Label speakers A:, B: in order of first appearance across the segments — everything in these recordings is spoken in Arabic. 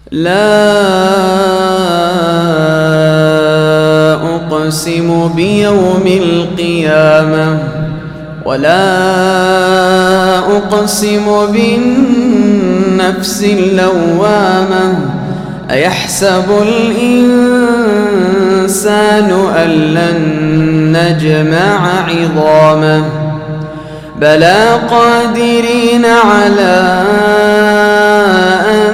A: لا أقسم بيوم القيامة ولا أقسم بالنفس اللوامة أيحسب الإنسان أن لن نجمع عظامه بلى قادرين على أن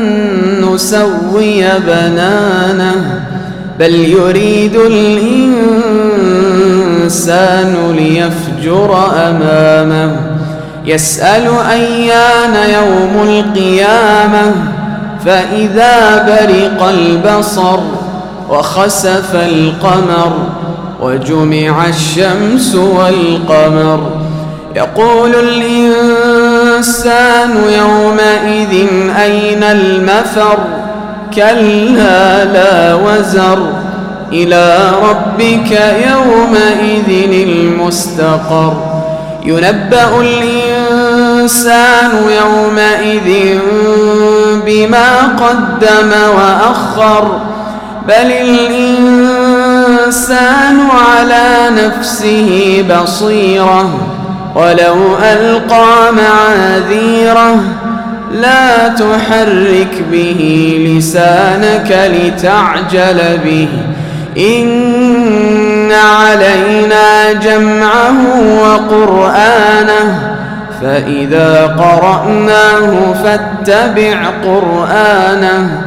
A: نسوي بنانه بل يريد الإنسان ليفجر أمامه يسأل أيان يوم القيامة فإذا برق البصر وخسف القمر وجمع الشمس والقمر يقول الإنسان يومئذ أين المفر كلا لا وزر إلى ربك يومئذ المستقر ينبأ الإنسان يومئذ بما قدم وأخر بل الإنسان على نفسه بصيرة ولو ألقى معاذيره لا تحرك به لسانك لتعجل به إن علينا جمعه وقرآنه فإذا قرأناه فاتبع قرآنه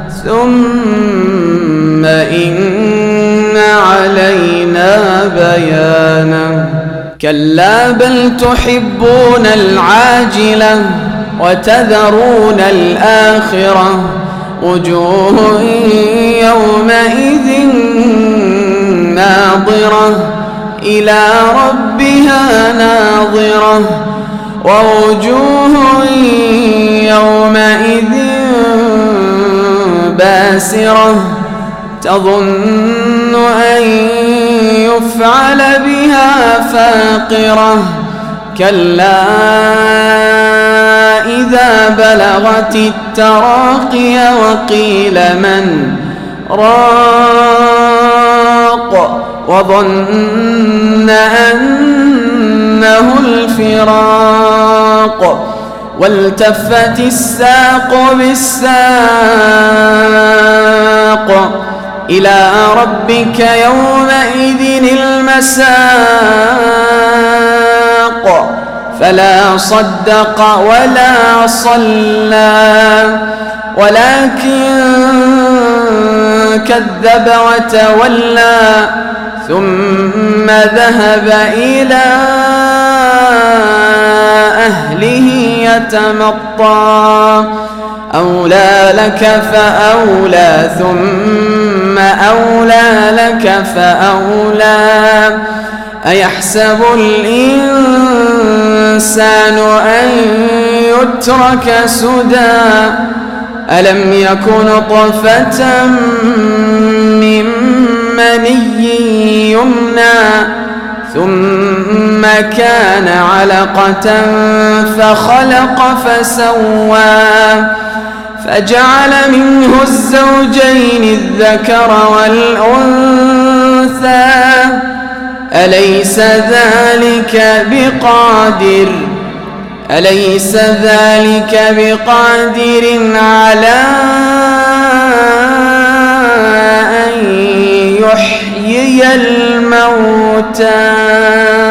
A: ثم إن علينا بيانه كلا بل تحبون العاجلة وتذرون الآخرة وجوه يومئذ ناظرة إلى ربها ناظرة ووجوه يومئذ باسرة تظن أن يفعل بها فاقرة كلا إذا بلغت التراقي وقيل من راق وظن أنه الفراق والتفت الساق بالساق إلى ربك يومئذ المساق فلا صدق ولا صلى ولكن كذب وتولى ثم ذهب إلى أهله يتمطى أولى لك فأولى ثم أولى لك فأولى أيحسب الإنسان أن يترك سدى ألم يكن طفة من مني يمنى ثم كان علقة فخلق فسوى فجعل منه الزوجين الذكر والأنثى أليس ذلك بقادر على أن يحيي الموتى